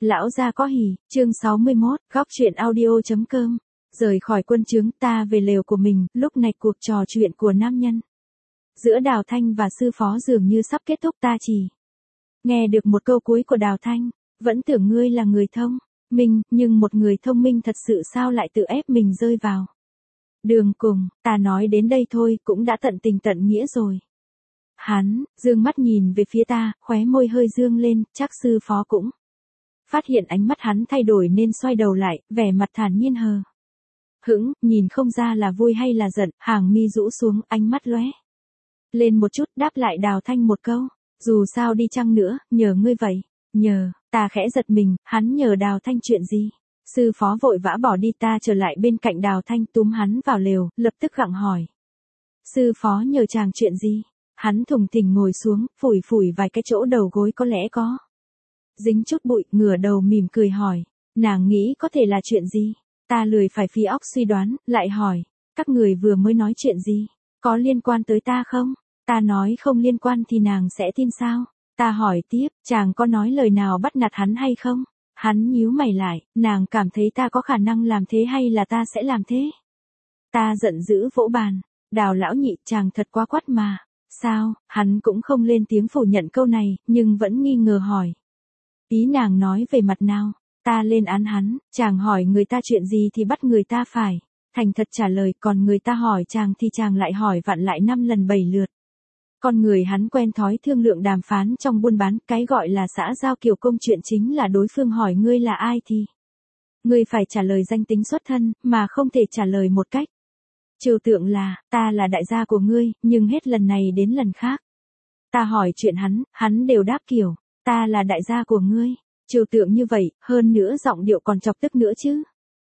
Lão gia có hỉ, chương 61, góc truyện audio.com. Rời khỏi quân trướng, ta về lều của mình, lúc này cuộc trò chuyện của nam nhân giữa Đào Thanh và sư phó dường như sắp kết thúc. Ta chỉ nghe được một câu cuối của Đào Thanh, vẫn tưởng ngươi là người thông minh, nhưng một người thông minh thật sự sao lại tự ép mình rơi vào đường cùng. Ta nói đến đây thôi cũng đã tận tình tận nghĩa rồi. Hắn dương mắt nhìn về phía ta, khóe môi hơi dương lên, chắc sư phó cũng phát hiện ánh mắt hắn thay đổi nên xoay đầu lại, vẻ mặt thản nhiên hờ hững, nhìn không ra là vui hay là giận. Hàng mi rũ xuống, ánh mắt lóe lên một chút, đáp lại Đào Thanh một câu, dù sao đi chăng nữa, nhờ ngươi vậy. Nhờ? Ta khẽ giật mình, hắn nhờ Đào Thanh chuyện gì? Sư phó vội vã bỏ đi. Ta trở lại bên cạnh Đào Thanh, túm hắn vào lều, lập tức gặng hỏi. Sư phó nhờ chàng chuyện gì? Hắn thùng thình ngồi xuống, phủi phủi vài cái chỗ đầu gối có lẽ có dính chút bụi, ngửa đầu mỉm cười hỏi. Nàng nghĩ có thể là chuyện gì? Ta lười phải phí óc suy đoán, lại hỏi. Các người vừa mới nói chuyện gì? Có liên quan tới ta không? Ta nói không liên quan thì nàng sẽ tin sao? Ta hỏi tiếp, chàng có nói lời nào bắt nạt hắn hay không? Hắn nhíu mày lại, nàng cảm thấy ta có khả năng làm thế hay là ta sẽ làm thế? Ta giận dữ vỗ bàn. Đào lão nhị, chàng thật quá quắt mà. Sao? Hắn cũng không lên tiếng phủ nhận câu này, nhưng vẫn nghi ngờ hỏi. Ý nàng nói về mặt nào? Ta lên án hắn, chàng hỏi người ta chuyện gì thì bắt người ta phải thành thật trả lời, còn người ta hỏi chàng thì chàng lại hỏi vặn lại 5 lần 7 lượt. Con người hắn quen thói thương lượng đàm phán trong buôn bán, cái gọi là xã giao kiểu công chuyện chính là đối phương hỏi ngươi là ai thì ngươi phải trả lời danh tính xuất thân, mà không thể trả lời một cách trừu tượng là, ta là đại gia của ngươi, nhưng hết lần này đến lần khác. Ta hỏi chuyện hắn đều đáp kiểu, ta là đại gia của ngươi. Trừu tượng như vậy, hơn nữa giọng điệu còn chọc tức nữa chứ.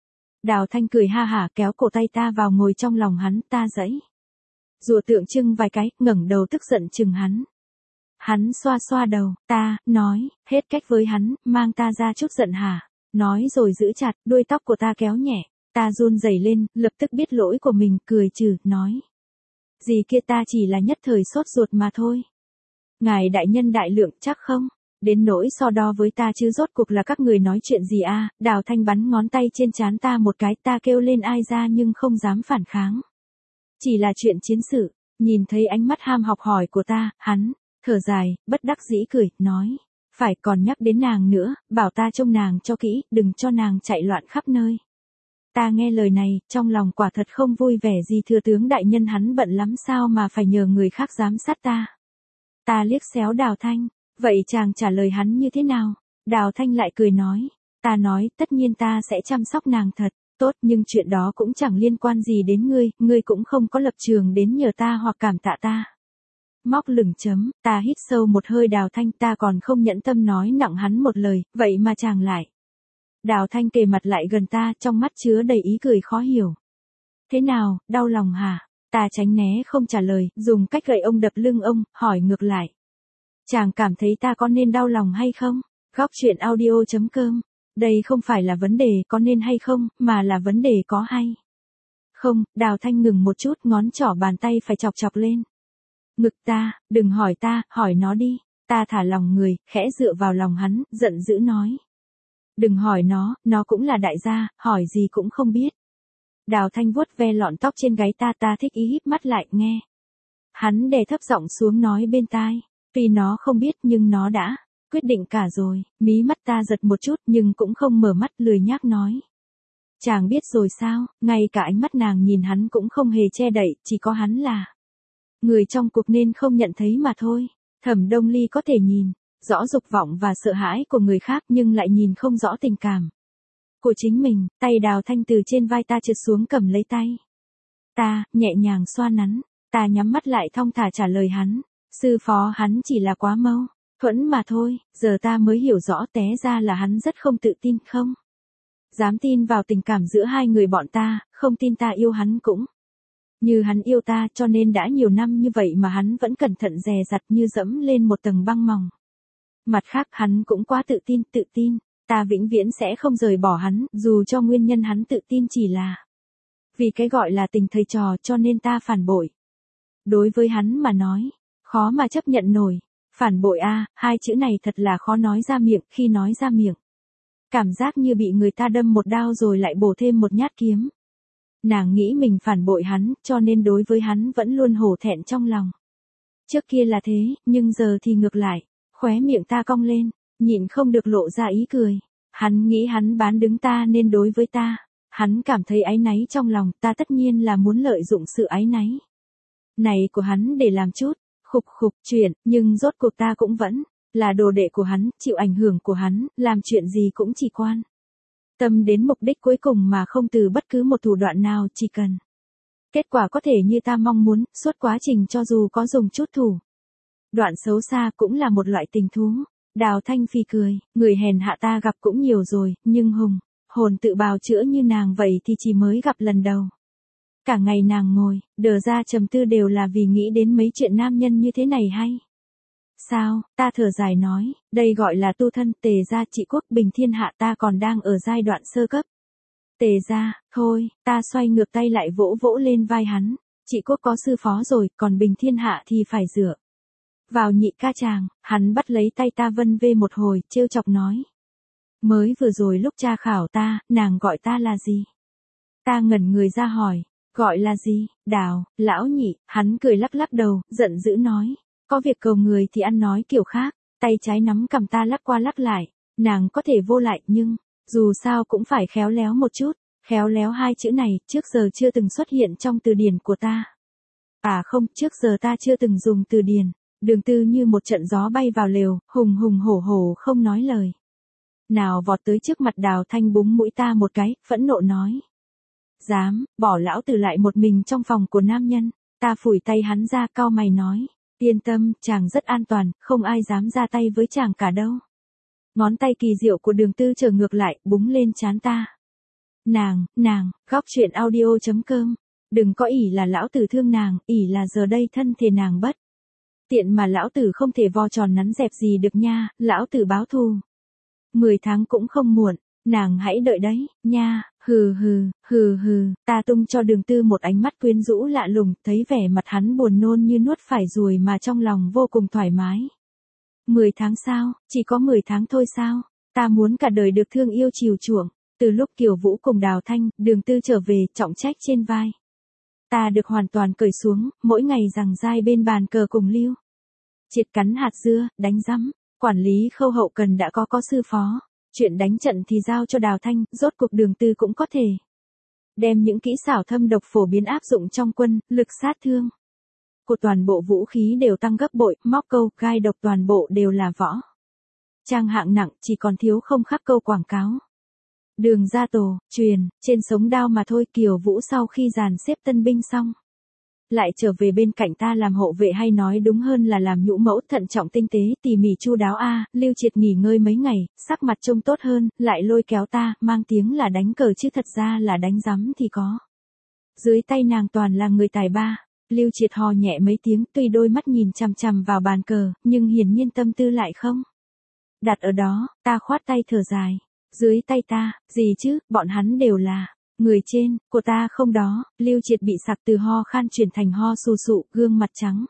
Đào Thanh cười ha hả kéo cổ tay ta vào ngồi trong lòng hắn. Ta giãy giụa tượng trưng vài cái, ngẩng đầu tức giận chừng hắn. Hắn xoa xoa đầu. Ta nói, hết cách với hắn, mang ta ra chút giận hả? Nói rồi giữ chặt, đuôi tóc của ta kéo nhẹ. Ta run rẩy lên, lập tức biết lỗi của mình, cười trừ, nói. Gì kia, ta chỉ là nhất thời sốt ruột mà thôi. Ngài đại nhân đại lượng chắc không? Đến nỗi so đo với ta chứ, rốt cuộc là các người nói chuyện gì a? Đào Thanh bắn ngón tay trên trán ta một cái. Ta kêu lên ai ra nhưng không dám phản kháng. Chỉ là chuyện chiến sự. Nhìn thấy ánh mắt ham học hỏi của ta, hắn thở dài, bất đắc dĩ cười, nói. Phải, còn nhắc đến nàng nữa, bảo ta trông nàng cho kỹ, đừng cho nàng chạy loạn khắp nơi. Ta nghe lời này, trong lòng quả thật không vui vẻ gì. Thừa tướng đại nhân hắn bận lắm sao mà phải nhờ người khác giám sát ta. Ta liếc xéo Đào Thanh. Vậy chàng trả lời hắn như thế nào? Đào Thanh lại cười nói. Ta nói, tất nhiên ta sẽ chăm sóc nàng thật tốt, nhưng chuyện đó cũng chẳng liên quan gì đến ngươi, ngươi cũng không có lập trường đến nhờ ta hoặc cảm tạ ta. Móc lửng chấm, ta hít sâu một hơi. Đào Thanh, ta còn không nhẫn tâm nói nặng hắn một lời, vậy mà chàng lại. Đào Thanh kề mặt lại gần ta, trong mắt chứa đầy ý cười khó hiểu. Thế nào, đau lòng hả? Ta tránh né không trả lời, dùng cách gậy ông đập lưng ông, hỏi ngược lại. Chàng cảm thấy ta có nên đau lòng hay không? Góc truyện audio.com. Đây không phải là vấn đề có nên hay không, mà là vấn đề có hay không. Đào Thanh ngừng một chút, ngón trỏ bàn tay phải chọc chọc lên ngực ta. Đừng hỏi ta, hỏi nó đi. Ta thả lòng người, khẽ dựa vào lòng hắn, giận dữ nói. Đừng hỏi nó cũng là đại gia, hỏi gì cũng không biết. Đào Thanh vuốt ve lọn tóc trên gáy ta. Ta thích ý híp mắt lại, nghe. Hắn đè thấp giọng xuống nói bên tai. Tuy nó không biết nhưng nó đã quyết định cả rồi. Mí mắt ta giật một chút nhưng cũng không mở mắt, lười nhác nói. Chàng biết rồi sao? Ngay cả ánh mắt nàng nhìn hắn cũng không hề che đậy, chỉ có hắn là người trong cuộc nên không nhận thấy mà thôi. Thẩm Đông Ly có thể nhìn rõ dục vọng và sợ hãi của người khác nhưng lại nhìn không rõ tình cảm của chính mình. Tay Đào Thanh từ trên vai ta trượt xuống cầm lấy tay ta, nhẹ nhàng xoa nắn. Ta nhắm mắt lại thong thả trả lời hắn. Sư phó hắn chỉ là quá mâu thuẫn mà thôi. Giờ ta mới hiểu rõ, té ra là hắn rất không tự tin, không dám tin vào tình cảm giữa hai người bọn ta, không tin ta yêu hắn cũng như hắn yêu ta, cho nên đã nhiều năm như vậy mà hắn vẫn cẩn thận dè dặt như dẫm lên một tầng băng mỏng. Mặt khác hắn cũng quá tự tin, ta vĩnh viễn sẽ không rời bỏ hắn, dù cho nguyên nhân hắn tự tin chỉ là vì cái gọi là tình thầy trò, cho nên ta phản bội. Đối với hắn mà nói, khó mà chấp nhận nổi. Phản bội a, hai chữ này thật là khó nói ra miệng, khi nói ra miệng Cảm giác như bị người ta đâm một đao rồi lại bổ thêm một nhát kiếm. Nàng nghĩ mình phản bội hắn, cho nên đối với hắn vẫn luôn hổ thẹn trong lòng. Trước kia là thế, nhưng giờ thì ngược lại. Khóe miệng ta cong lên, nhịn không được lộ ra ý cười. Hắn nghĩ hắn bán đứng ta nên đối với ta. Hắn cảm thấy áy náy trong lòng, ta tất nhiên là muốn lợi dụng sự áy náy này của hắn để làm chút khục chuyện, nhưng rốt cuộc ta cũng vẫn là đồ đệ của hắn, chịu ảnh hưởng của hắn, làm chuyện gì cũng chỉ quan tâm đến mục đích cuối cùng mà không từ bất cứ một thủ đoạn nào, chỉ cần kết quả có thể như ta mong muốn, suốt quá trình cho dù có dùng chút thủ đoạn xấu xa cũng là một loại tình thú. Đào Thanh Phi cười, người hèn hạ ta gặp cũng nhiều rồi, nhưng hồn tự bào chữa như nàng vậy thì chỉ mới gặp lần đầu. Cả ngày nàng ngồi, đờ ra trầm tư đều là vì nghĩ đến mấy chuyện nam nhân như thế này hay. Sao, ta thở dài nói, đây gọi là tu thân, Tề gia trị quốc bình thiên hạ, ta còn đang ở giai đoạn sơ cấp. Tề gia, thôi, ta xoay ngược tay lại vỗ vỗ lên vai hắn, trị quốc có sư phó rồi, còn bình thiên hạ thì phải dựa vào nhị ca chàng. Hắn bắt lấy tay ta vân vê một hồi, trêu chọc nói. Mới vừa rồi lúc cha khảo ta, nàng gọi ta là gì? Ta ngẩn người ra hỏi, gọi là gì? Đào, lão nhị. Hắn cười lắc lắc đầu, giận dữ nói. Có việc cầu người thì ăn nói kiểu khác. Tay trái nắm cầm ta lắc qua lắc lại. Nàng có thể vô lại nhưng, dù sao cũng phải khéo léo một chút. Khéo léo hai chữ này, trước giờ chưa từng xuất hiện trong từ điển của ta. À không, trước giờ ta chưa từng dùng từ điển. Đường Tư như một trận gió bay vào lều, hùng hùng hổ hổ không nói lời nào vọt tới trước mặt Đào Thanh, búng mũi ta một cái, phẫn nộ nói. Dám, bỏ lão tử lại một mình trong phòng của nam nhân. Ta phủi tay hắn ra, cau mày nói. Yên tâm, chàng rất an toàn, không ai dám ra tay với chàng cả đâu. Ngón tay kỳ diệu của Đường Tư trở ngược lại, búng lên trán ta. Nàng, góc truyện audio.com. Đừng có ỷ là lão tử thương nàng, ỷ là giờ đây thân thể nàng bất tiện mà lão tử không thể vo tròn nắn dẹp gì được nha, lão tử báo thù 10 tháng cũng không muộn, nàng hãy đợi đấy, nha. Hừ, ta tung cho Đường Tư một ánh mắt quyến rũ lạ lùng, thấy vẻ mặt hắn buồn nôn như nuốt phải ruồi mà trong lòng vô cùng thoải mái. 10 tháng sao, chỉ có 10 tháng thôi sao, ta muốn cả đời được thương yêu chiều chuộng. Từ lúc Kiều Vũ cùng Đào Thanh, Đường Tư trở về, trọng trách trên vai ta được hoàn toàn cởi xuống, mỗi ngày giằng dai bên bàn cờ cùng Lưu Triệt cắn hạt dưa, đánh rắm, quản lý khâu hậu cần đã có sư phó. Chuyện đánh trận thì giao cho Đào Thanh, rốt cuộc Đường Tư cũng có thể đem những kỹ xảo thâm độc phổ biến áp dụng trong quân, lực sát thương của toàn bộ vũ khí đều tăng gấp bội, móc câu, gai độc toàn bộ đều là võ trang hạng nặng, chỉ còn thiếu không khắc câu quảng cáo. Đường ra tổ, truyền, trên sống đao mà thôi. Kiều Vũ sau khi dàn xếp tân binh xong, lại trở về bên cạnh ta làm hộ vệ, hay nói đúng hơn là làm nhũ mẫu, thận trọng tinh tế, tỉ mỉ chu đáo. Lưu Triệt nghỉ ngơi mấy ngày, sắc mặt trông tốt hơn, lại lôi kéo ta, mang tiếng là đánh cờ chứ thật ra là đánh rắm thì có. Dưới tay nàng toàn là người tài ba. Lưu Triệt hò nhẹ mấy tiếng, tuy đôi mắt nhìn chằm chằm vào bàn cờ, nhưng hiển nhiên tâm tư lại không đặt ở đó. Ta khoát tay thở dài. Dưới tay ta, gì chứ, bọn hắn đều là người trên, của ta không đó. Lưu Triệt bị sặc từ ho khan chuyển thành ho sù sụ, gương mặt trắng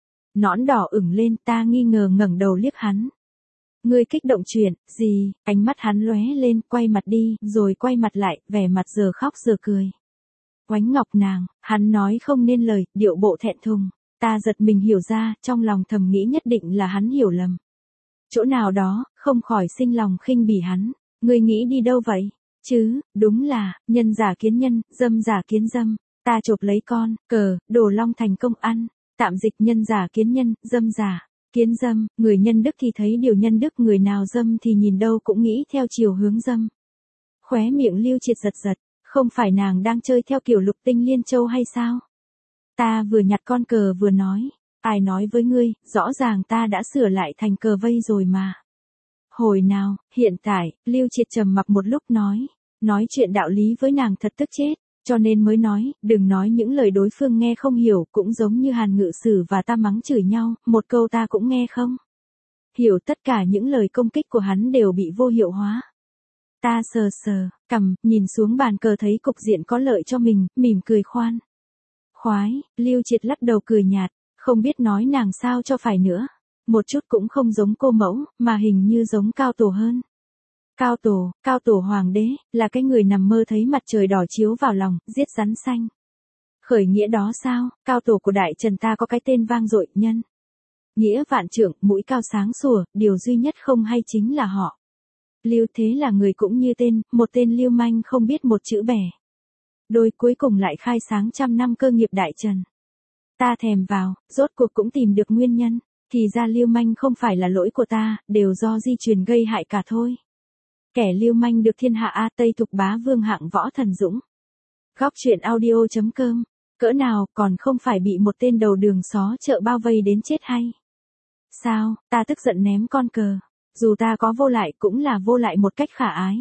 nõn đỏ ửng lên, ta nghi ngờ ngẩng đầu liếc hắn. Ngươi kích động chuyện gì? Ánh mắt hắn lóe lên, quay mặt đi, rồi quay mặt lại, vẻ mặt giờ khóc giờ cười. Oánh ngọc nàng, hắn nói không nên lời, điệu bộ thẹn thùng. Ta giật mình hiểu ra, trong lòng thầm nghĩ nhất định là hắn hiểu lầm chỗ nào đó, không khỏi sinh lòng khinh bỉ hắn. Ngươi nghĩ đi đâu vậy? Chứ, đúng là, nhân giả kiến nhân, dâm giả kiến dâm. Ta chộp lấy con cờ, đồ long thành công ăn. Tạm dịch nhân giả kiến nhân, dâm giả kiến dâm. Người nhân đức thì thấy điều nhân đức, người nào dâm thì nhìn đâu cũng nghĩ theo chiều hướng dâm. Khóe miệng Lưu Triệt giật giật. Không phải nàng đang chơi theo kiểu Lục Tinh Liên Châu hay sao? Ta vừa nhặt con cờ vừa nói. Ai nói với ngươi, rõ ràng ta đã sửa lại thành cờ vây rồi mà. Hồi nào, hiện tại. Lưu Triệt trầm mặc một lúc nói chuyện đạo lý với nàng thật tức chết, cho nên mới nói, đừng nói những lời đối phương nghe không hiểu, cũng giống như Hàn Ngự Sử và ta mắng chửi nhau, một câu ta cũng nghe không hiểu, tất cả những lời công kích của hắn đều bị vô hiệu hóa. Ta sờ cằm, nhìn xuống bàn cờ thấy cục diện có lợi cho mình, mỉm cười khoái. Lưu Triệt lắc đầu cười nhạt, không biết nói nàng sao cho phải nữa. Một chút cũng không giống cô mẫu, mà hình như giống Cao Tổ hơn. Cao tổ hoàng đế, là cái người nằm mơ thấy mặt trời đỏ chiếu vào lòng, giết rắn xanh. Khởi nghĩa đó sao, cao tổ của Đại Trần ta có cái tên vang dội, nhân. Nghĩa vạn trượng, mũi cao sáng sủa, điều duy nhất không hay chính là họ. Lưu thế là người cũng như tên, một tên lưu manh không biết một chữ bẻ. Đôi cuối cùng lại khai sáng trăm năm cơ nghiệp Đại Trần. Ta thèm vào, rốt cuộc cũng tìm được nguyên nhân, thì ra lưu manh không phải là lỗi của ta, đều do di truyền gây hại cả thôi. Kẻ lưu manh được thiên hạ A Tây Thục Bá Vương hạng Võ Thần Dũng. Góc truyện audio.com, cỡ nào còn không phải bị một tên đầu đường xó chợ bao vây đến chết hay. Sao, ta tức giận ném con cờ, dù ta có vô lại cũng là vô lại một cách khả ái.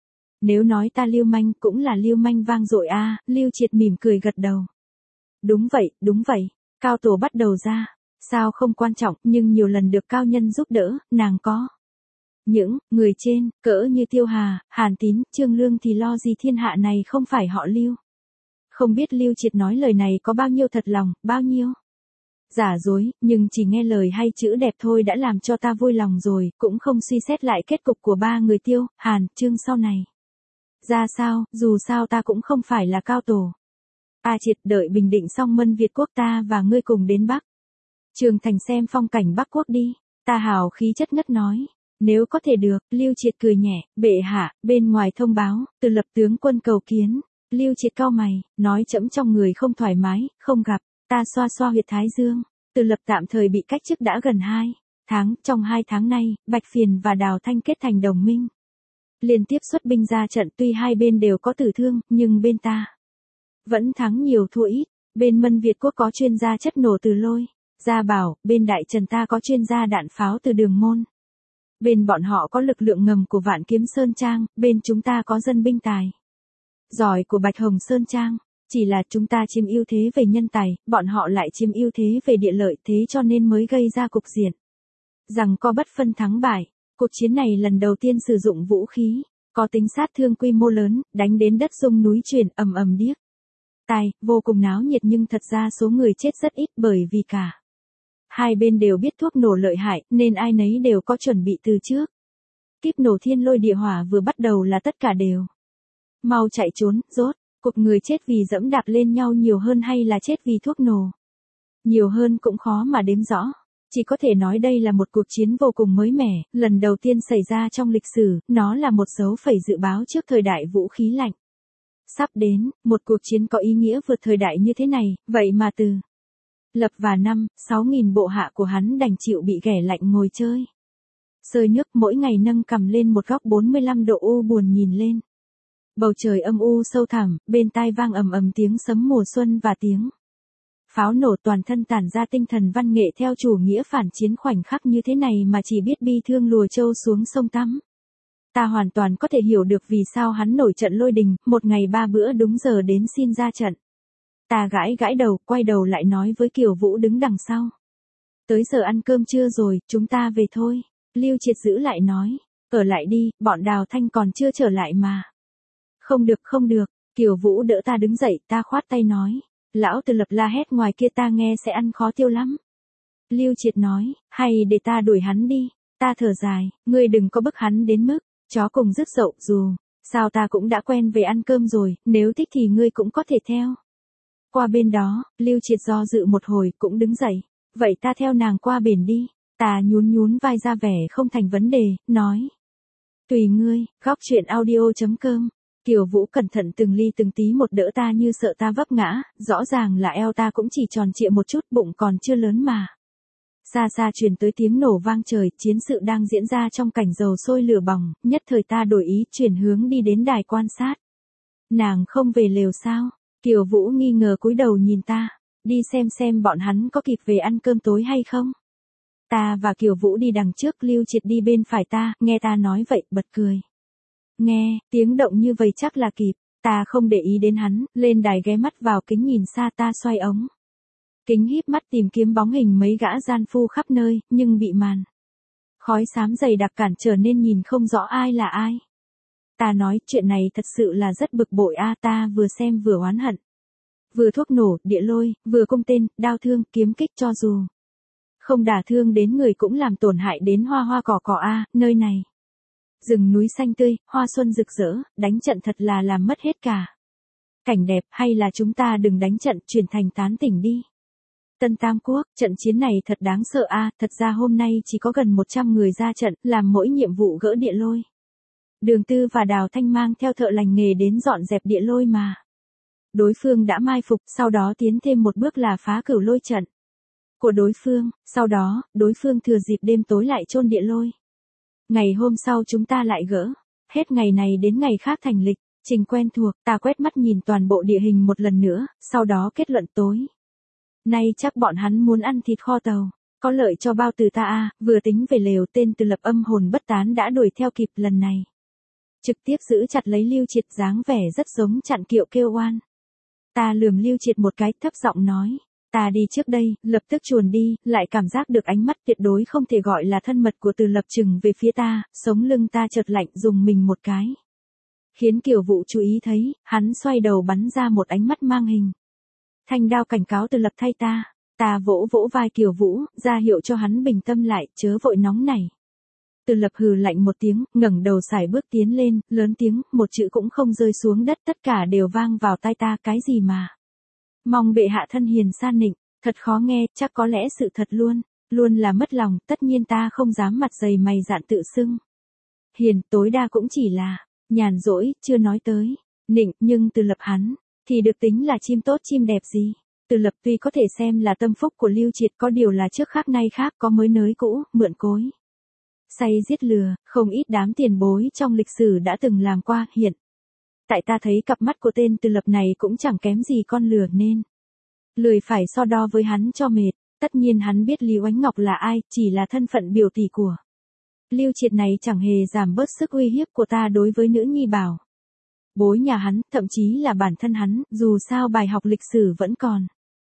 Nếu nói ta lưu manh cũng là lưu manh vang dội a. Lưu Triệt mỉm cười gật đầu. Đúng vậy, Cao tổ bắt đầu ra, sao không quan trọng, nhưng nhiều lần được cao nhân giúp đỡ, nàng có. Những người trên, cỡ như Tiêu Hà, Hàn Tín, Trương Lương thì lo gì thiên hạ này không phải họ Lưu. Không biết Lưu Triệt nói lời này có bao nhiêu thật lòng, bao nhiêu giả dối, nhưng chỉ nghe lời hay chữ đẹp thôi đã làm cho ta vui lòng rồi, cũng không suy xét lại kết cục của ba người Tiêu, Hàn, Trương sau này. Ra sao, dù sao ta cũng không phải là cao tổ. Triệt, đợi bình định xong Mân Việt quốc ta và ngươi cùng đến Bắc Trường Thành xem phong cảnh Bắc quốc đi. Ta hào khí chất ngất nói. Nếu có thể được, Lưu Triệt cười nhẹ, bệ hạ, bên ngoài thông báo, Từ Lập tướng quân cầu kiến. Lưu Triệt cau mày, nói chẫm trong người không thoải mái, không gặp. Ta xoa xoa huyệt thái dương. Từ Lập tạm thời bị cách chức đã gần 2 tháng, trong 2 tháng nay, Bạch Phiền và Đào Thanh kết thành đồng minh. Liên tiếp xuất binh ra trận, tuy hai bên đều có tử thương, nhưng bên ta vẫn thắng nhiều thua ít. Bên Mân Việt quốc có chuyên gia chất nổ từ Lôi Gia Bảo, bên Đại Trần ta có chuyên gia đạn pháo từ Đường Môn. Bên bọn họ có lực lượng ngầm của Vạn Kiếm Sơn Trang, bên chúng ta có dân binh tài giỏi của Bạch Hồng Sơn Trang. Chỉ là chúng ta chiếm ưu thế về nhân tài, bọn họ lại chiếm ưu thế về địa lợi, thế cho nên mới gây ra cục diện rằng có bất phân thắng bại. Cuộc chiến này lần đầu tiên sử dụng vũ khí có tính sát thương quy mô lớn, đánh đến đất rung núi chuyển, ầm ầm điếc tai, vô cùng náo nhiệt, nhưng thật ra số người chết rất ít, bởi vì cả hai bên đều biết thuốc nổ lợi hại, nên ai nấy đều có chuẩn bị từ trước. Kíp nổ thiên lôi địa hỏa vừa bắt đầu là tất cả đều mau chạy trốn. Rốt cuộc người chết vì dẫm đạp lên nhau nhiều hơn hay là chết vì thuốc nổ nhiều hơn cũng khó mà đếm rõ. Chỉ có thể nói đây là một cuộc chiến vô cùng mới mẻ, lần đầu tiên xảy ra trong lịch sử, nó là một dấu phẩy dự báo trước thời đại vũ khí lạnh. Sắp đến, một cuộc chiến có ý nghĩa vượt thời đại như thế này, vậy mà Từ Lập và 6.000 bộ hạ của hắn đành chịu bị ghẻ lạnh ngồi chơi sơi nước, mỗi ngày nâng cầm lên một góc 45 độ u buồn nhìn lên. Bầu trời âm u sâu thẳm, bên tai vang ầm ầm tiếng sấm mùa xuân và tiếng pháo nổ, toàn thân tản ra tinh thần văn nghệ theo chủ nghĩa phản chiến. Khoảnh khắc như thế này mà chỉ biết bi thương lùa trâu xuống sông tắm. Ta hoàn toàn có thể hiểu được vì sao hắn nổi trận lôi đình, một ngày 3 bữa đúng giờ đến xin ra trận. Ta gãi đầu, quay đầu lại nói với Kiều Vũ đứng đằng sau. Tới giờ ăn cơm trưa rồi, chúng ta về thôi. Lưu Triệt giữ lại nói, ở lại đi, bọn Đào Thanh còn chưa trở lại mà. Không được, Kiều Vũ đỡ ta đứng dậy, ta khoát tay nói. Lão Từ Lập la hét ngoài kia ta nghe sẽ ăn khó tiêu lắm. Lưu Triệt nói, hay để ta đuổi hắn đi. Ta thở dài, ngươi đừng có bức hắn đến mức chó cùng rứt dậu, dù sao ta cũng đã quen về ăn cơm rồi, nếu thích thì ngươi cũng có thể theo. Qua bên đó, Lưu Triệt do dự một hồi cũng đứng dậy. Vậy ta theo nàng qua bển đi. Ta nhún vai ra vẻ không thành vấn đề, nói. Tùy ngươi. Góc truyện audio.com. Kiều Vũ cẩn thận từng ly từng tí một đỡ ta như sợ ta vấp ngã, rõ ràng là eo ta cũng chỉ tròn trịa một chút, bụng còn chưa lớn mà. Xa xa truyền tới tiếng nổ vang trời, chiến sự đang diễn ra trong cảnh dầu sôi lửa bỏng, nhất thời ta đổi ý chuyển hướng đi đến đài quan sát. Nàng không về lều sao? Kiều Vũ nghi ngờ cúi đầu nhìn ta, đi xem bọn hắn có kịp về ăn cơm tối hay không. Ta và Kiều Vũ đi đằng trước, Lưu Triệt đi bên phải ta, nghe ta nói vậy, bật cười. Nghe, tiếng động như vậy chắc là kịp, ta không để ý đến hắn, lên đài ghé mắt vào kính nhìn xa, ta xoay ống kính híp mắt tìm kiếm bóng hình mấy gã gian phu khắp nơi, nhưng bị màn khói xám dày đặc cản trở nên nhìn không rõ ai là ai. Ta nói, chuyện này thật sự là rất bực bội a. Ta vừa xem vừa oán hận. Vừa thuốc nổ, địa lôi, vừa cung tên, đao thương, kiếm kích, cho dù không đả thương đến người cũng làm tổn hại đến hoa cỏ a. Nơi này Rừng núi xanh tươi, hoa xuân rực rỡ, đánh trận thật là làm mất hết cả. Cảnh đẹp, hay là chúng ta đừng đánh trận, chuyển thành tán tỉnh đi. Tân Tam Quốc, trận chiến này thật đáng sợ a, thật ra hôm nay chỉ có gần 100 người ra trận, làm mỗi nhiệm vụ gỡ địa lôi. Đường Tư và Đào Thanh mang theo thợ lành nghề đến dọn dẹp địa lôi mà. Đối phương đã mai phục, sau đó tiến thêm một bước là phá cửu lôi trận của đối phương, sau đó, đối phương thừa dịp đêm tối lại chôn địa lôi. Ngày hôm sau chúng ta lại gỡ, hết ngày này đến ngày khác thành lịch, trình quen thuộc, ta quét mắt nhìn toàn bộ địa hình một lần nữa, sau đó kết luận tối. Nay chắc bọn hắn muốn ăn thịt kho tàu, có lợi cho bao tử ta a, vừa tính về lều tên Từ Lập âm hồn bất tán đã đuổi theo kịp lần này. Trực tiếp giữ chặt lấy Lưu Triệt dáng vẻ rất giống Chặn Kiệu kêu oan. Ta lườm Lưu Triệt một cái thấp giọng nói, ta đi trước đây, lập tức chuồn đi, lại cảm giác được ánh mắt tuyệt đối không thể gọi là thân mật của Từ Lập trừng về phía ta, sống lưng ta chợt lạnh dùng mình một cái. Khiến Kiều Vũ chú ý thấy, hắn xoay đầu bắn ra một ánh mắt mang hình. Thanh đao cảnh cáo Từ Lập thay ta, ta vỗ vỗ vai Kiều Vũ, ra hiệu cho hắn bình tâm lại, chớ vội nóng này. Từ Lập hừ lạnh một tiếng, ngẩng đầu sải bước tiến lên, lớn tiếng, một chữ cũng không rơi xuống đất, tất cả đều vang vào tai ta, cái gì mà. Mong bệ hạ thân hiền san nịnh, thật khó nghe, chắc có lẽ sự thật luôn, luôn là mất lòng, tất nhiên ta không dám mặt dày mày dạn tự xưng. Hiền, tối đa cũng chỉ là, nhàn rỗi, chưa nói tới, nịnh, nhưng Từ Lập hắn, thì được tính là chim tốt chim đẹp gì. Từ Lập tuy có thể xem là tâm phúc của Lưu Triệt, có điều là trước khác nay khác, có mới nới cũ, mượn cối. Say giết lừa, không ít đám tiền bối trong lịch sử đã từng làm qua, hiện. Tại ta thấy cặp mắt của tên Từ Lập này cũng chẳng kém gì con lừa nên. Lười phải so đo với hắn cho mệt, tất nhiên hắn biết Lý Oánh Ngọc là ai, chỉ là thân phận biểu tỷ của. Lưu Triệt này chẳng hề giảm bớt sức uy hiếp của ta đối với nữ nhi bảo. Bối nhà hắn, thậm chí là bản thân hắn, dù sao bài học lịch sử vẫn còn.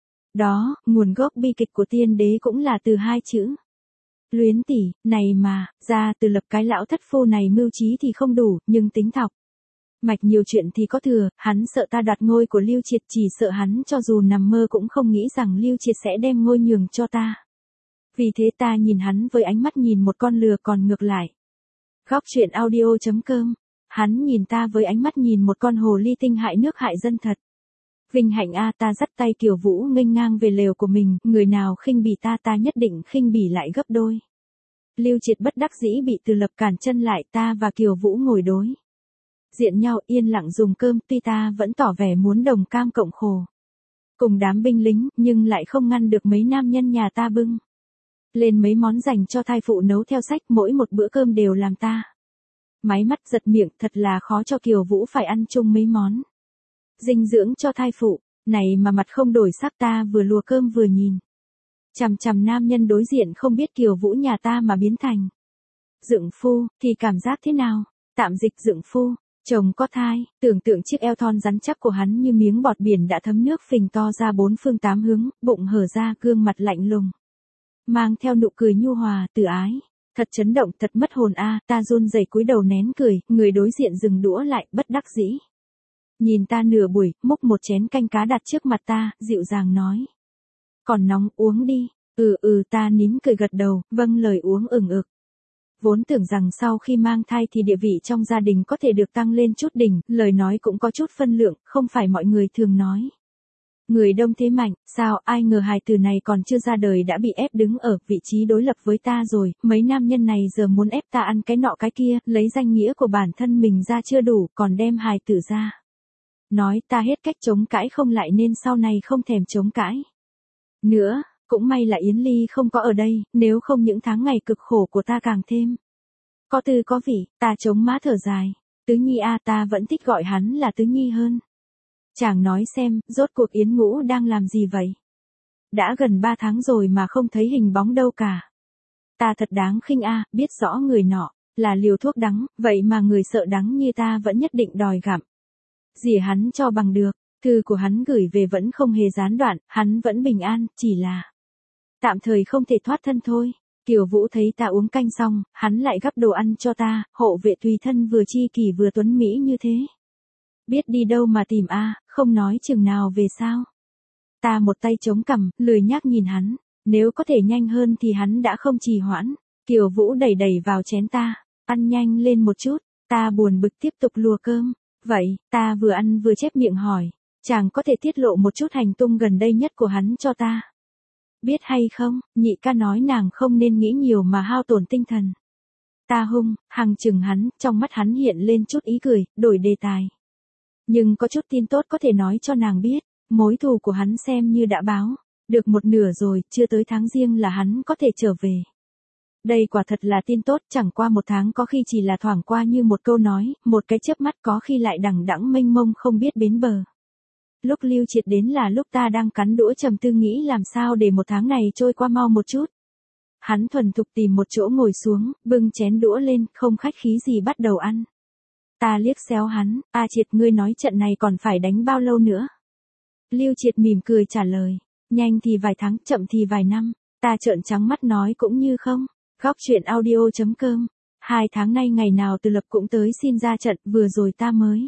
Đó, nguồn gốc bi kịch của tiên đế cũng là từ hai chữ. Luyến tỷ, này mà, ra Từ Lập cái lão thất phu này mưu trí thì không đủ, nhưng tính thọc. Mạch nhiều chuyện thì có thừa, hắn sợ ta đoạt ngôi của Lưu Triệt, chỉ sợ hắn cho dù nằm mơ cũng không nghĩ rằng Lưu Triệt sẽ đem ngôi nhường cho ta. Vì thế ta nhìn hắn với ánh mắt nhìn một con lừa còn ngược lại. Góc truyện audio.com. Hắn nhìn ta với ánh mắt nhìn một con hồ ly tinh hại nước hại dân thật. Vinh hạnh a, ta dắt tay Kiều Vũ nghênh ngang về lều của mình, người nào khinh bỉ ta, ta nhất định khinh bỉ lại gấp đôi. Lưu Triệt bất đắc dĩ bị Từ Lập cản chân lại, ta và Kiều Vũ ngồi đối diện nhau yên lặng dùng cơm, tuy ta vẫn tỏ vẻ muốn đồng cam cộng khổ cùng đám binh lính, nhưng lại không ngăn được mấy nam nhân nhà ta bưng lên mấy món dành cho thai phụ nấu theo sách, mỗi một bữa cơm đều làm ta máy mắt giật miệng, thật là khó cho Kiều Vũ phải ăn chung mấy món dinh dưỡng cho thai phụ, này mà mặt không đổi sắc, ta vừa lùa cơm vừa nhìn chằm chằm nam nhân đối diện, không biết Kiều Vũ nhà ta mà biến thành dượng phu, thì cảm giác thế nào? Tạm dịch dượng phu, chồng có thai, tưởng tượng chiếc eo thon rắn chắc của hắn như miếng bọt biển đã thấm nước phình to ra bốn phương tám hướng, bụng hở ra, gương mặt lạnh lùng. Mang theo nụ cười nhu hòa, từ ái. Thật chấn động, thật mất hồn a, ta run rẩy cúi đầu nén cười, người đối diện dừng đũa lại, bất đắc dĩ. Nhìn ta nửa buổi, múc một chén canh cá đặt trước mặt ta, dịu dàng nói. Còn nóng, uống đi. Ta nín cười gật đầu, vâng lời uống ửng ực. Vốn tưởng rằng sau khi mang thai thì địa vị trong gia đình có thể được tăng lên chút đỉnh, lời nói cũng có chút phân lượng, không phải mọi người thường nói. Người đông thế mạnh, sao ai ngờ hài tử này còn chưa ra đời đã bị ép đứng ở vị trí đối lập với ta rồi, mấy nam nhân này giờ muốn ép ta ăn cái nọ cái kia, lấy danh nghĩa của bản thân mình ra chưa đủ, còn đem hài tử ra. Nói ta hết cách chống cãi không lại nên sau này không thèm chống cãi. Nữa, cũng may là Yến Ly không có ở đây, nếu không những tháng ngày cực khổ của ta càng thêm. Có tư có vị, ta chống má thở dài. Tứ Nhi a, ta vẫn thích gọi hắn là Tứ Nhi hơn. Chàng nói xem, rốt cuộc Yến Ngũ đang làm gì vậy? Đã gần 3 tháng rồi mà không thấy hình bóng đâu cả. Ta thật đáng khinh a, biết rõ người nọ là liều thuốc đắng, vậy mà người sợ đắng như ta vẫn nhất định đòi gặm. Dìa hắn cho bằng được, thư của hắn gửi về vẫn không hề gián đoạn, hắn vẫn bình an, chỉ là tạm thời không thể thoát thân thôi. Kiều Vũ thấy ta uống canh xong, hắn lại gắp đồ ăn cho ta, hộ vệ tùy thân vừa chi kỷ vừa tuấn mỹ như thế. Biết đi đâu mà tìm a, không nói chừng nào về sao. Ta một tay chống cằm, lười nhác nhìn hắn, nếu có thể nhanh hơn thì hắn đã không trì hoãn. Kiều Vũ đẩy đẩy vào chén ta, Ăn nhanh lên một chút, ta buồn bực tiếp tục lùa cơm. Vậy, ta vừa ăn vừa chép miệng hỏi, chàng có thể tiết lộ một chút hành tung gần đây nhất của hắn cho ta. Biết hay không, nhị ca nói nàng không nên nghĩ nhiều mà hao tổn tinh thần. Ta hung hăng chừng hắn, trong mắt hắn hiện lên chút ý cười, đổi đề tài. Nhưng có chút tin tốt có thể nói cho nàng biết, mối thù của hắn xem như đã báo, được một nửa rồi, chưa tới tháng Giêng là hắn có thể trở về. Đây quả thật là tin tốt, chẳng qua một tháng có khi chỉ là thoảng qua như một câu nói, một cái chớp mắt có khi lại đằng đẵng mênh mông không biết bến bờ. Lúc Lưu Triệt đến là lúc ta đang cắn đũa trầm tư nghĩ làm sao để một tháng này trôi qua mau một chút. Hắn thuần thục tìm một chỗ ngồi xuống, bưng chén đũa lên, không khách khí gì bắt đầu ăn. Ta liếc xéo hắn, A Triệt ngươi nói trận này còn phải đánh bao lâu nữa? Lưu Triệt mỉm cười trả lời, nhanh thì vài tháng, chậm thì vài năm. Ta trợn trắng mắt nói cũng như không. Góc chuyện audio.com, 2 tháng nay ngày nào Từ Lập cũng tới xin ra trận, vừa rồi ta mới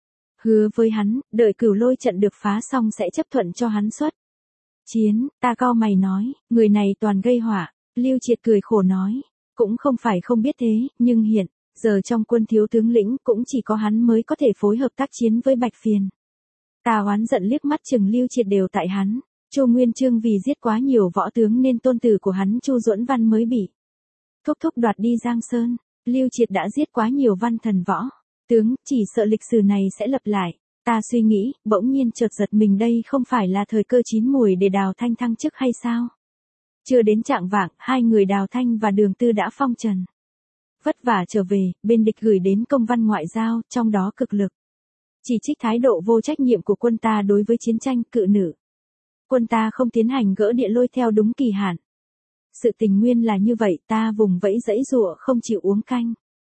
hứa với hắn, đợi Cửu Lôi trận được phá xong sẽ chấp thuận cho hắn xuất chiến. Ta cau mày nói, người này toàn gây họa. Lưu Triệt cười khổ nói, cũng không phải không biết thế, nhưng hiện giờ trong quân thiếu tướng lĩnh cũng chỉ có hắn mới có thể phối hợp tác chiến với Bạch Phiền. Ta oán giận liếc mắt chừng Lưu Triệt đều tại hắn. Chu Nguyên Chương vì giết quá nhiều võ tướng nên tôn tử của hắn Chu Duẫn Văn mới bị thúc thúc đoạt đi Giang Sơn. Lưu Triệt đã giết quá nhiều văn thần võ tướng, chỉ sợ lịch sử này sẽ lặp lại. Ta suy nghĩ, bỗng nhiên chợt giật mình, đây không phải là thời cơ chín muồi để Đào Thanh thăng chức hay sao? Chưa đến trạng vạng, hai người Đào Thanh và Đường Tư đã phong trần. Vất vả trở về, bên địch gửi đến công văn ngoại giao, trong đó cực lực chỉ trích thái độ vô trách nhiệm của quân ta đối với chiến tranh cự nữ. Quân ta không tiến hành gỡ Địa Lôi theo đúng kỳ hạn. Sự tình nguyên là như vậy, ta vùng vẫy dãy giụa không chịu uống canh.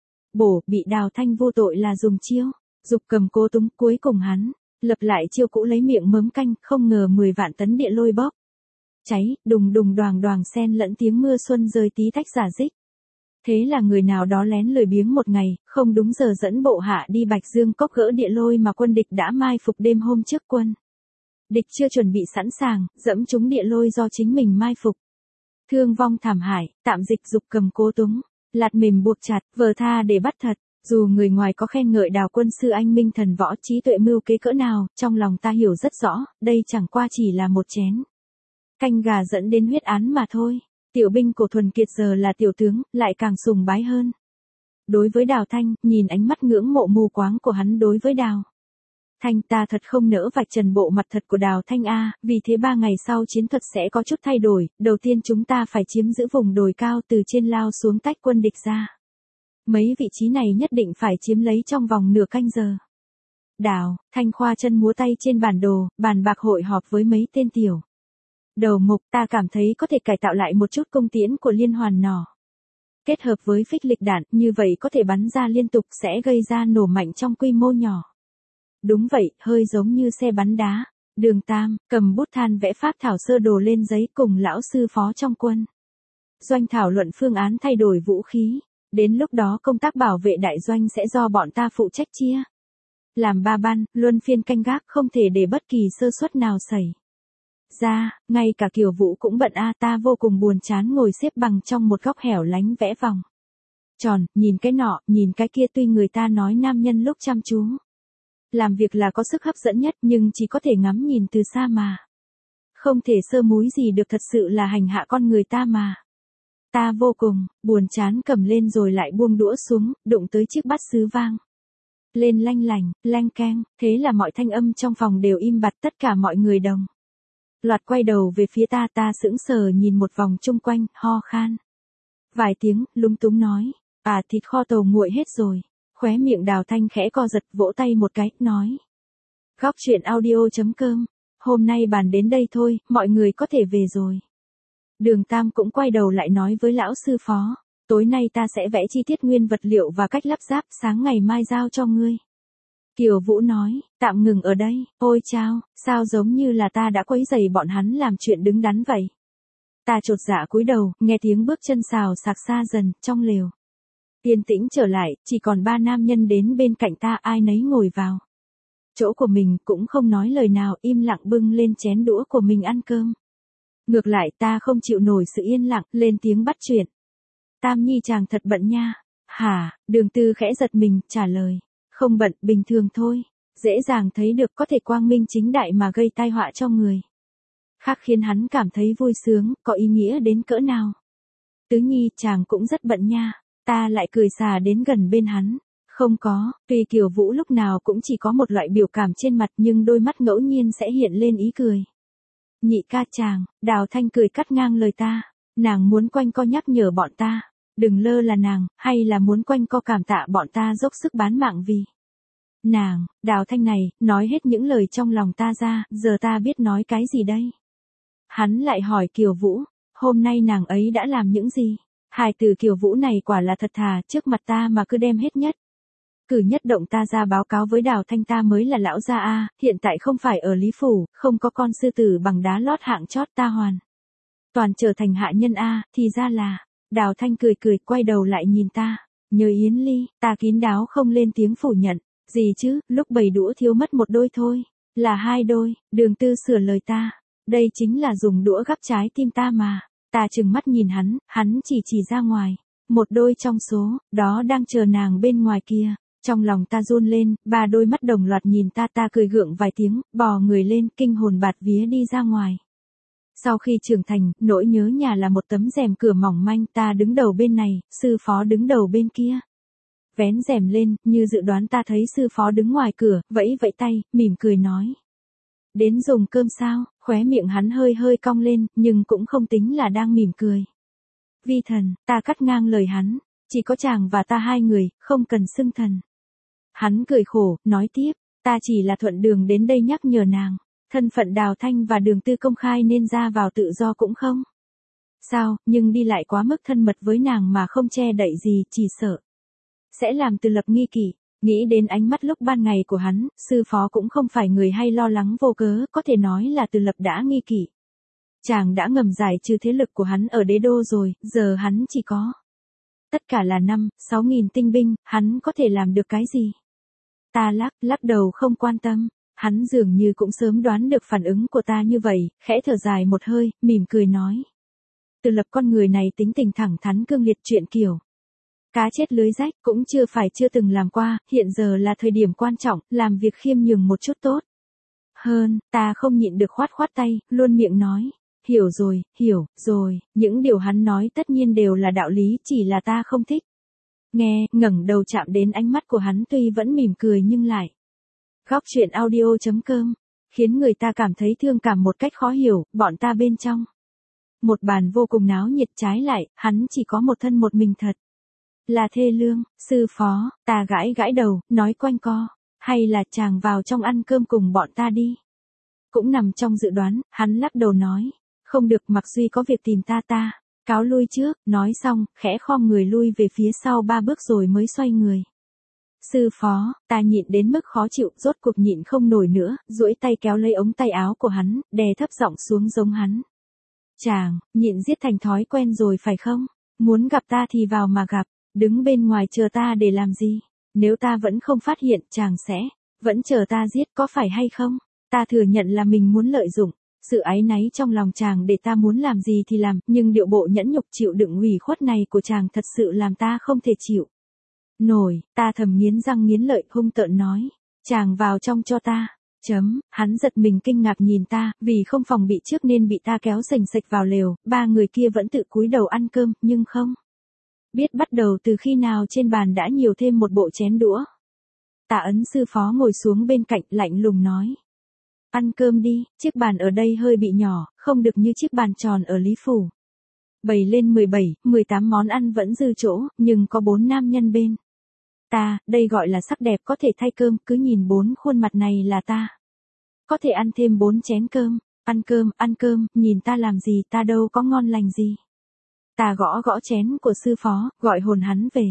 Bổ, bị Đào Thanh vô tội là dùng chiêu dục cầm cố túng, cuối cùng hắn lập lại chiêu cũ lấy miệng mớm canh, không ngờ 10 vạn tấn địa lôi bốc cháy, đùng đùng đoàng đoàng xen lẫn tiếng mưa xuân rơi tí tách rả rích. Thế là người nào đó lén lười biếng một ngày, không đúng giờ dẫn bộ hạ đi Bạch Dương Cốc gỡ địa lôi mà quân địch đã mai phục đêm hôm trước quân. Địch chưa chuẩn bị sẵn sàng, dẫm trúng địa lôi do chính mình mai phục. Thương vong thảm hại, tạm dịch dục cầm cố túng, lạt mềm buộc chặt, vờ tha để bắt thật. Dù người ngoài có khen ngợi Đào quân sư anh minh thần võ trí tuệ mưu kế cỡ nào, trong lòng ta hiểu rất rõ, đây chẳng qua chỉ là một chén canh gà dẫn đến huyết án mà thôi. Tiểu binh của Thuần Kiệt giờ là tiểu tướng, lại càng sùng bái hơn. Đối với Đào Thanh, nhìn ánh mắt ngưỡng mộ mù quáng của hắn đối với Đào Thanh, ta thật không nỡ vạch trần bộ mặt thật của Đào Thanh a, vì thế 3 ngày sau chiến thuật sẽ có chút thay đổi, đầu tiên chúng ta phải chiếm giữ vùng đồi cao từ trên lao xuống tách quân địch ra. Mấy vị trí này nhất định phải chiếm lấy trong vòng nửa canh giờ. Đào Thanh khoa chân múa tay trên bản đồ, bàn bạc hội họp với mấy tên tiểu đầu mục, ta cảm thấy có thể cải tạo lại một chút cung tiễn của liên hoàn nỏ. Kết hợp với phích lịch đạn, như vậy có thể bắn ra liên tục sẽ gây ra nổ mạnh trong quy mô nhỏ. Đúng vậy, hơi giống như xe bắn đá. Đường Tam cầm bút than vẽ phác thảo sơ đồ lên giấy cùng lão sư phó trong quân doanh thảo luận phương án thay đổi vũ khí. Đến lúc đó công tác bảo vệ đại doanh sẽ do bọn ta phụ trách chia làm 3 ban, luân phiên canh gác, không thể để bất kỳ sơ suất nào xảy ra. Ngay cả Kiều Vũ cũng bận ta vô cùng buồn chán ngồi xếp bằng trong một góc hẻo lánh vẽ vòng tròn, nhìn cái nọ, nhìn cái kia. Tuy người ta nói nam nhân lúc chăm chú làm việc là có sức hấp dẫn nhất, nhưng chỉ có thể ngắm nhìn từ xa mà không thể sơ múi gì được, thật sự là hành hạ con người ta mà. Ta vô cùng buồn chán cầm lên rồi lại buông đũa xuống, đụng tới chiếc bát sứ vang lên lanh lành, lanh keng, thế là mọi thanh âm trong phòng đều im bặt, tất cả mọi người đồng loạt quay đầu về phía ta. Ta sững sờ nhìn một vòng chung quanh, ho khan vài tiếng, lúng túng nói, thịt kho tàu nguội hết rồi. Khóe miệng Đào Thanh khẽ co giật, vỗ tay một cái, nói, góc chuyện audio.com, hôm nay bàn đến đây thôi, mọi người có thể về rồi. Đường Tam cũng quay đầu lại nói với lão sư phó, tối nay ta sẽ vẽ chi tiết nguyên vật liệu và cách lắp ráp, sáng ngày mai giao cho ngươi. Kiều Vũ nói, tạm ngừng ở đây. Ôi chao, sao giống như là ta đã quấy rầy bọn hắn làm chuyện đứng đắn vậy. Ta chột dạ cúi đầu, nghe tiếng bước chân xào xạc xa dần, trong lều yên tĩnh trở lại, chỉ còn 3 nam nhân đến bên cạnh ta, ai nấy ngồi vào chỗ của mình, cũng không nói lời nào, im lặng bưng lên chén đũa của mình ăn cơm. Ngược lại ta không chịu nổi sự yên lặng, lên tiếng bắt chuyện. Tam Nhi chàng thật bận nha. Hả, Đường Tư khẽ giật mình, trả lời. Không bận, bình thường thôi. Dễ dàng thấy được có thể quang minh chính đại mà gây tai họa cho người khác khiến hắn cảm thấy vui sướng, có ý nghĩa đến cỡ nào. Tứ Nhi, chàng cũng rất bận nha. Ta lại cười xà đến gần bên hắn. Không có, tuy Kiều Vũ lúc nào cũng chỉ có một loại biểu cảm trên mặt nhưng đôi mắt ngẫu nhiên sẽ hiện lên ý cười. Nhị ca chàng, Đào Thanh cười cắt ngang lời ta. Nàng muốn quanh co nhắc nhở bọn ta. Đừng lơ là nàng, hay là muốn quanh co cảm tạ bọn ta dốc sức bán mạng vì nàng. Đào Thanh này, nói hết những lời trong lòng ta ra, giờ ta biết nói cái gì đây? Hắn lại hỏi Kiều Vũ, hôm nay nàng ấy đã làm những gì? Hài từ Kiều Vũ này quả là thật thà, trước mặt ta mà cứ đem hết nhất cử nhất động ta ra báo cáo với Đào Thanh ta mới là lão gia a, hiện tại không phải ở Lý Phủ, không có con sư tử bằng đá lót hạng chót ta hoàn toàn trở thành hạ nhân a, thì ra là. Đào Thanh cười cười quay đầu lại nhìn ta. Nhớ Yến Ly, ta kín đáo không lên tiếng phủ nhận. Gì chứ, lúc bày đũa thiếu mất một đôi thôi. Là hai đôi, Đường Tư sửa lời ta. Đây chính là dùng đũa gắp trái tim ta mà. Ta trừng mắt nhìn hắn chỉ ra ngoài. Một đôi trong số, đó đang chờ nàng bên ngoài kia. Trong lòng ta run lên, ba đôi mắt đồng loạt nhìn ta cười gượng vài tiếng, bò người lên kinh hồn bạt vía đi ra ngoài. Sau khi trưởng thành, nỗi nhớ nhà là một tấm rèm cửa mỏng manh, ta đứng đầu bên này, sư phó đứng đầu bên kia. Vén rèm lên, như dự đoán ta thấy sư phó đứng ngoài cửa, vẫy vẫy tay, mỉm cười nói. Đến dùng cơm sao, khóe miệng hắn hơi cong lên, nhưng cũng không tính là đang mỉm cười. Vi thần, ta cắt ngang lời hắn, chỉ có chàng và ta hai người, không cần xưng thần. Hắn cười khổ, nói tiếp, ta chỉ là thuận đường đến đây nhắc nhở nàng. Thân phận Đào Thanh và Đường Tư công khai nên ra vào tự do cũng không sao, nhưng đi lại quá mức thân mật với nàng mà không che đậy gì, chỉ sợ sẽ làm Từ Lập nghi kỵ. Nghĩ đến ánh mắt lúc ban ngày của hắn, sư phó cũng không phải người hay lo lắng vô cớ, có thể nói là Từ Lập đã nghi kỵ. Chàng đã ngầm giải trừ thế lực của hắn ở đế đô rồi, giờ hắn chỉ có tất cả là 5-6 nghìn tinh binh, hắn có thể làm được cái gì? Ta lắc đầu không quan tâm. Hắn dường như cũng sớm đoán được phản ứng của ta như vậy, khẽ thở dài một hơi, mỉm cười nói. Từ Lập con người này tính tình thẳng thắn cương liệt, chuyện kiểu cá chết lưới rách cũng chưa từng làm qua, hiện giờ là thời điểm quan trọng, làm việc khiêm nhường một chút tốt hơn. Ta không nhịn được khoát tay, luôn miệng nói. Hiểu rồi, những điều hắn nói tất nhiên đều là đạo lý, chỉ là ta không thích nghe. Ngẩng đầu chạm đến ánh mắt của hắn, tuy vẫn mỉm cười nhưng lại Góc truyện audio.com, khiến người ta cảm thấy thương cảm một cách khó hiểu. Bọn ta bên trong một bàn vô cùng náo nhiệt, trái lại, hắn chỉ có một thân một mình, thật là thê lương. Sư phó, ta gãi đầu, nói quanh co, hay là chàng vào trong ăn cơm cùng bọn ta đi. Cũng nằm trong dự đoán, hắn lắc đầu nói, không được, Mặc Duy có việc tìm ta cáo lui trước. Nói xong, khẽ khom người lui về phía sau 3 bước rồi mới xoay người. Sư phó, ta nhịn đến mức khó chịu, rốt cuộc nhịn không nổi nữa, duỗi tay kéo lấy ống tay áo của hắn, đè thấp giọng xuống giống hắn. Chàng, nhịn giết thành thói quen rồi phải không? Muốn gặp ta thì vào mà gặp, đứng bên ngoài chờ ta để làm gì? Nếu ta vẫn không phát hiện, chàng sẽ vẫn chờ ta giết, có phải hay không? Ta thừa nhận là mình muốn lợi dụng sự áy náy trong lòng chàng để ta muốn làm gì thì làm, nhưng điệu bộ nhẫn nhục chịu đựng ủy khuất này của chàng thật sự làm ta không thể chịu nổi. Ta thầm nghiến răng nghiến lợi, hung tợn nói, chàng vào trong cho ta. Hắn giật mình kinh ngạc nhìn ta, vì không phòng bị trước nên bị ta kéo sành sạch vào lều. 3 người kia vẫn tự cúi đầu ăn cơm, nhưng không biết bắt đầu từ khi nào trên bàn đã nhiều thêm một bộ chén đũa. Tạ Ấn sư phó ngồi xuống bên cạnh, lạnh lùng nói, ăn cơm đi, chiếc bàn ở đây hơi bị nhỏ, không được như chiếc bàn tròn ở Lý Phủ. Bày lên 17-18 món ăn vẫn dư chỗ, nhưng có 4 nam nhân bên ta, đây gọi là sắc đẹp có thể thay cơm, cứ nhìn 4 khuôn mặt này là ta có thể ăn thêm 4 chén cơm. Ăn cơm, nhìn ta làm gì, ta đâu có ngon lành gì. Ta gõ chén của sư phó, gọi hồn hắn về.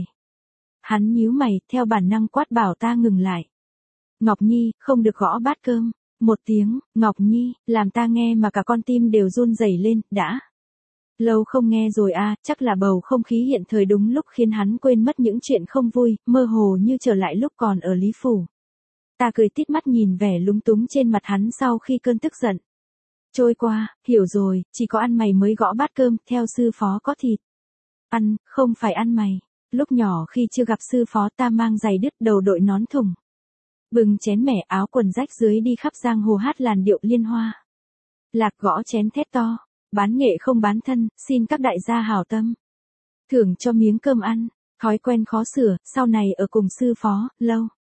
Hắn nhíu mày, theo bản năng quát bảo ta ngừng lại. Ngọc Nhi, không được gõ bát cơm. Một tiếng, Ngọc Nhi, làm ta nghe mà cả con tim đều run rẩy lên, đã lâu không nghe rồi à, chắc là bầu không khí hiện thời đúng lúc khiến hắn quên mất những chuyện không vui, mơ hồ như trở lại lúc còn ở Lý Phủ. Ta cười tít mắt nhìn vẻ lúng túng trên mặt hắn sau khi cơn tức giận trôi qua. Hiểu rồi, chỉ có ăn mày mới gõ bát cơm, theo sư phó có thịt ăn, không phải ăn mày. Lúc nhỏ khi chưa gặp sư phó ta mang giày đứt đầu đội nón thùng. Bưng chén mẻ áo quần rách dưới đi khắp giang hồ hát làn điệu liên hoa. Lạc gõ chén thét to, bán nghệ không bán thân, xin các đại gia hảo tâm. Thưởng cho miếng cơm ăn, thói quen khó sửa, sau này ở cùng sư phó,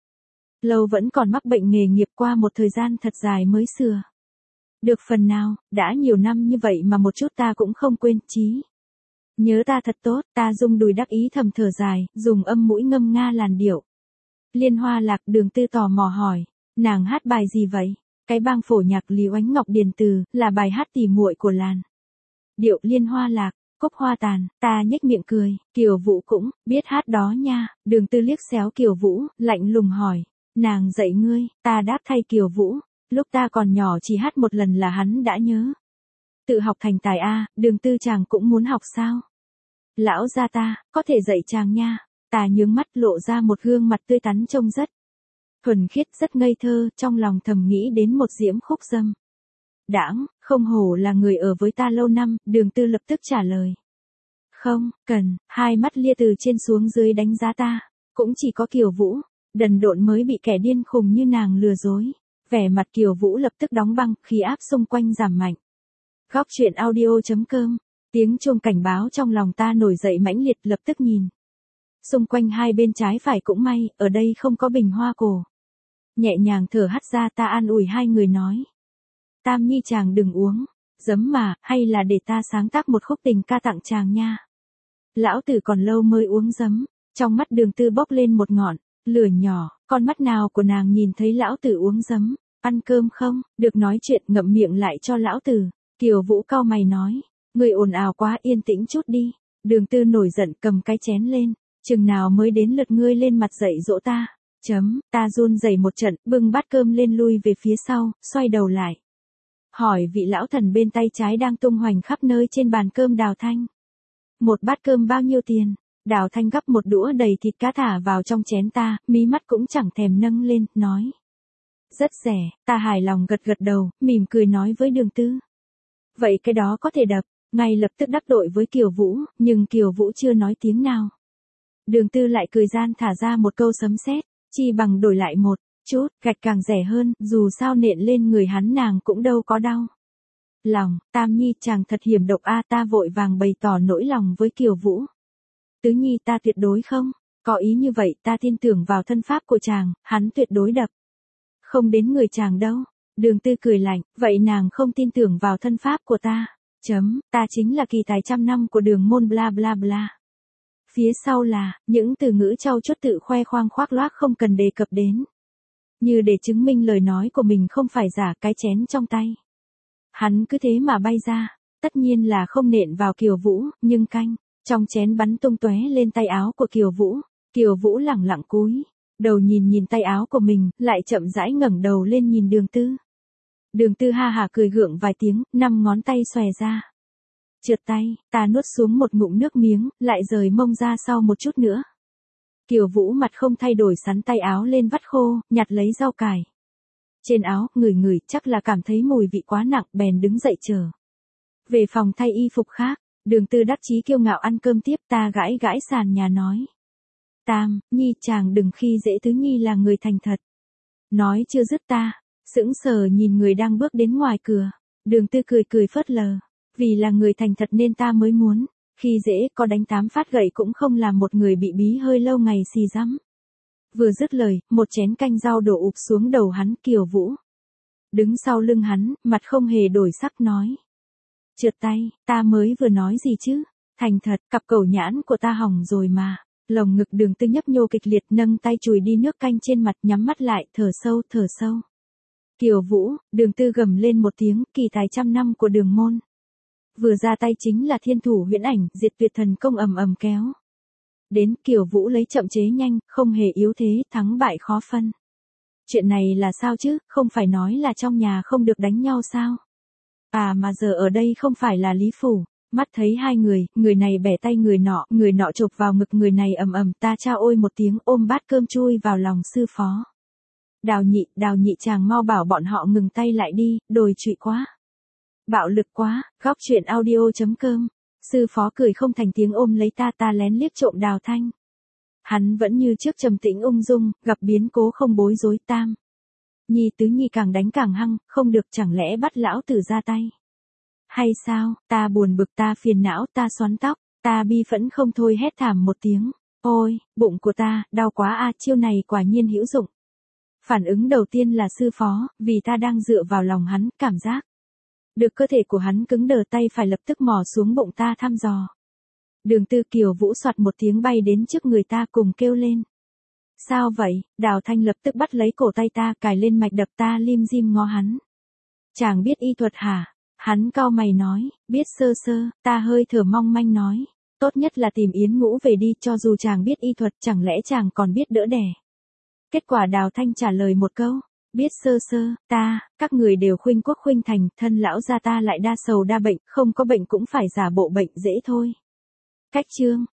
lâu vẫn còn mắc bệnh nghề nghiệp qua một thời gian thật dài mới sửa. Được phần nào, đã nhiều năm như vậy mà một chút ta cũng không quên, chí. Nhớ ta thật tốt, ta rung đùi đắc ý thầm thở dài, dùng âm mũi ngâm nga làn điệu. Liên Hoa Lạc. Đường Tư tò mò hỏi, nàng hát bài gì vậy? Cái bang phổ nhạc Lý Oánh Ngọc điền từ, là bài hát tỉ muội của làn điệu Liên Hoa Lạc. Cúc hoa tàn, ta nhếch miệng cười, Kiều Vũ cũng biết hát đó nha. Đường Tư liếc xéo Kiều Vũ, lạnh lùng hỏi, nàng dạy ngươi? Ta đáp thay Kiều Vũ, lúc ta còn nhỏ chỉ hát một lần là hắn đã nhớ. Tự học thành tài a. Đường Tư chàng cũng muốn học sao? Lão gia ta, có thể dạy chàng nha. Ta nhướng mắt lộ ra một gương mặt tươi tắn trông rất thuần khiết, rất ngây thơ, trong lòng thầm nghĩ đến một diễm khúc dâm đãng, không hổ là người ở với ta lâu năm. Đường Tư lập tức trả lời, không cần. Hai mắt lia từ trên xuống dưới đánh giá ta. Cũng chỉ có Kiều Vũ đần độn mới bị kẻ điên khùng như nàng lừa dối. Vẻ mặt Kiều Vũ lập tức đóng băng, khí áp xung quanh giảm mạnh. Góc truyện audio.com. Tiếng chuông cảnh báo trong lòng ta nổi dậy mãnh liệt, lập tức nhìn xung quanh hai bên trái phải, cũng may ở đây không có bình hoa cổ. Nhẹ nhàng thở hắt ra, ta an ủi hai người nói, Tam Nhi chàng đừng uống giấm mà, hay là để ta sáng tác một khúc tình ca tặng chàng nha. Lão tử còn lâu mới uống giấm. Trong mắt Đường Tư bốc lên một ngọn lửa nhỏ, con mắt nào của nàng nhìn thấy lão tử uống giấm? Ăn cơm không? Được nói chuyện, ngậm miệng lại cho lão tử. Kiều Vũ cau mày nói, người ồn ào quá, yên tĩnh chút đi. Đường Tư nổi giận cầm cái chén lên, chừng nào mới đến lượt ngươi lên mặt dạy dỗ ta? Ta run rẩy một trận, bưng bát cơm lên lui về phía sau, xoay đầu lại. Hỏi vị lão thần bên tay trái đang tung hoành khắp nơi trên bàn cơm Đào Thanh. Một bát cơm bao nhiêu tiền? Đào Thanh gắp một đũa đầy thịt cá thả vào trong chén ta, mí mắt cũng chẳng thèm nâng lên, nói, rất rẻ. Ta hài lòng gật gật đầu, mỉm cười nói với Đường Tư, vậy cái đó có thể đập. Ngay lập tức đắc tội với Kiều Vũ, nhưng Kiều Vũ chưa nói tiếng nào. Đường Tư lại cười gian thả ra một câu sấm sét, chi bằng đổi lại một chút gạch càng rẻ hơn, dù sao nện lên người hắn nàng cũng đâu có đau lòng. Tam Nhi chàng thật hiểm độc a. Ta vội vàng bày tỏ nỗi lòng với Kiều Vũ. Tứ Nhi ta tuyệt đối không có ý như vậy, ta tin tưởng vào thân pháp của chàng, hắn tuyệt đối đập không đến người chàng đâu. Đường Tư cười lạnh, vậy nàng không tin tưởng vào thân pháp của ta? Ta chính là kỳ tài trăm năm của Đường môn bla bla bla. Phía sau là những từ ngữ trau chuốt tự khoe khoang khoác loác không cần đề cập đến. Như để chứng minh lời nói của mình không phải giả. Cái chén trong tay hắn cứ thế mà bay ra, tất nhiên là không nện vào Kiều Vũ, nhưng canh trong chén bắn tung tóe lên tay áo của Kiều Vũ. Kiều Vũ lẳng lặng cúi đầu nhìn tay áo của mình, lại chậm rãi ngẩng đầu lên nhìn Đường Tư. Đường Tư ha hả cười gượng vài tiếng, 5 ngón tay xòe ra. Trượt tay, ta nuốt xuống một ngụm nước miếng, lại rời mông ra sau một chút nữa. Kiều Vũ mặt không thay đổi sắn tay áo lên vắt khô, nhặt lấy rau cải trên áo, ngửi chắc là cảm thấy mùi vị quá nặng, bèn đứng dậy trở về phòng thay y phục khác. Đường Tư đắc chí kiêu ngạo ăn cơm tiếp. Ta gãi gãi sàn nhà nói, Tam Nhi chàng đừng khi dễ Tứ Nhi là người thành thật. Nói chưa dứt ta sững sờ nhìn người đang bước đến ngoài cửa. Đường Tư cười phớt lờ, vì là người thành thật nên ta mới muốn khi dễ, có đánh 8 phát gậy cũng không làm một người bị bí hơi lâu ngày xì rắm. Vừa dứt lời, một chén canh rau đổ ụp xuống đầu hắn. Kiều Vũ đứng sau lưng hắn, mặt không hề đổi sắc nói, trượt tay. Ta mới vừa nói gì chứ? Thành thật, cặp cẩu nhãn của ta hỏng rồi mà. Lồng ngực Đường Tư nhấp nhô kịch liệt, nâng tay chùi đi nước canh trên mặt, nhắm mắt lại, thở sâu. Kiều Vũ, Đường Tư gầm lên một tiếng, kỳ tài trăm năm của Đường môn. Vừa ra tay chính là thiên thủ huyễn ảnh, diệt tuyệt thần công ầm kéo đến. Kiều Vũ lấy chậm chế nhanh, không hề yếu thế, thắng bại khó phân. Chuyện này là sao chứ, không phải nói là trong nhà không được đánh nhau sao? À mà giờ ở đây không phải là Lý Phủ. Mắt thấy hai người này bẻ tay người nọ chộp vào ngực người này ầm, ta trao ôi một tiếng, ôm bát cơm chui vào lòng sư phó. Đào nhị chàng mau bảo bọn họ ngừng tay lại đi, đồi trụy quá. Bạo lực quá. Góc truyện audio.com. Sư phó cười không thành tiếng ôm lấy ta lén liếc trộm Đào Thanh. Hắn vẫn như trước trầm tĩnh ung dung, gặp biến cố không bối rối. Tam Nhi tứ nhi càng đánh càng hăng, không được chẳng lẽ bắt lão tử ra tay. Hay sao, ta buồn bực, ta phiền não, ta xoắn tóc, ta bi phẫn không thôi hét thảm một tiếng. Ôi, bụng của ta, đau quá a, chiêu này quả nhiên hữu dụng. Phản ứng đầu tiên là sư phó, vì ta đang dựa vào lòng hắn, cảm giác được cơ thể của hắn cứng đờ, tay phải lập tức mò xuống bụng ta thăm dò. Đường Tư Kiều Vũ soạt một tiếng bay đến trước người ta cùng kêu lên. Sao vậy? Đào Thanh lập tức bắt lấy cổ tay ta, cài lên mạch đập. Ta lim dim ngó hắn. Chàng biết y thuật hả? Hắn cau mày nói, biết sơ sơ. Ta hơi thở mong manh nói, tốt nhất là tìm Yến Ngũ về đi, cho dù chàng biết y thuật chẳng lẽ chàng còn biết đỡ đẻ. Kết quả Đào Thanh trả lời một câu, biết sơ sơ. Các người đều khuynh quốc khuynh thành, thân lão gia ta lại đa sầu đa bệnh, không có bệnh cũng phải giả bộ bệnh dễ thôi. Cách chương